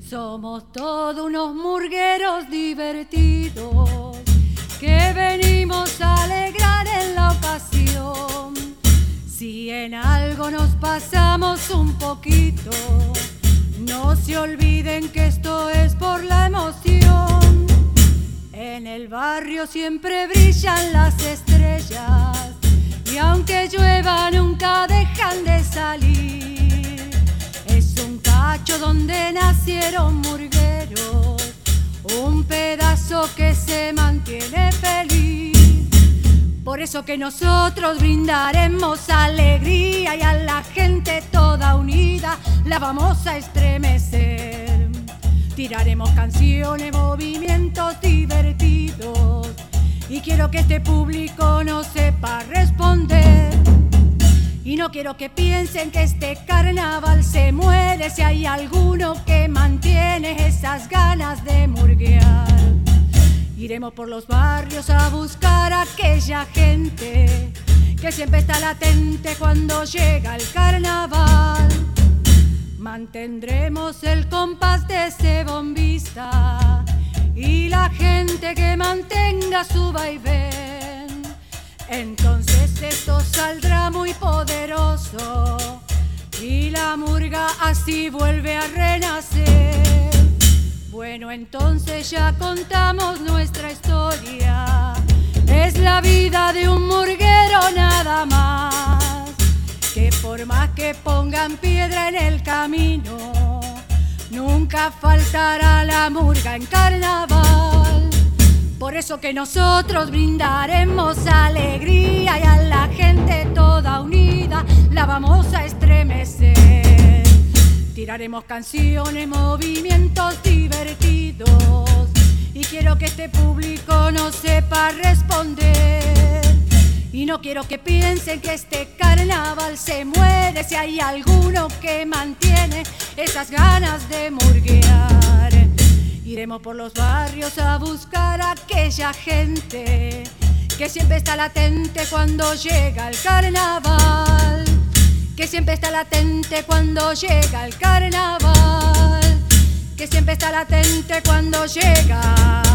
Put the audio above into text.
Somos todos unos murgueros divertidos que venimos a alegrar en la ocasión. Si en algo nos pasamos un poquito, no se olviden que esto es por la emoción. En el barrio siempre brillan las estrellas y aunque llueva nunca dejan de salir. Es un cacho donde nacieron murgueros, un pedazo que se mantiene feliz. Por eso que nosotros brindaremos alegría y a la gente toda unida la vamos a estremecer. Tiraremos canciones, movimientos divertidos y quiero que este público no sepa responder. Y no quiero que piensen que este carnaval se muere si hay alguno que mantiene esas ganas de murguear. Iremos por los barrios a buscar a aquella gente que siempre está latente cuando llega el carnaval. Mantendremos el compás de ese bombista y la gente que mantenga su vaivén. Entonces esto saldrá muy poderoso y la murga así vuelve a renacer. Bueno, entonces ya contamos nuestra historia. Es la vida de un murguero nada más, que por más que pongan piedra en el camino, nunca faltará la murga en carnaval. Por eso que nosotros brindaremos alegría y a la gente toda unida la vamos a estremecer. Tiraremos canciones, movimientos divertidos y quiero que este público no sepa responder. Y no quiero que piensen que este carnaval se muere si hay alguno que mantiene esas ganas de murguear. Iremos por los barrios a buscar a aquella gente que siempre está latente cuando llega el carnaval. Que siempre está latente cuando llega el carnaval. Que siempre está latente cuando llega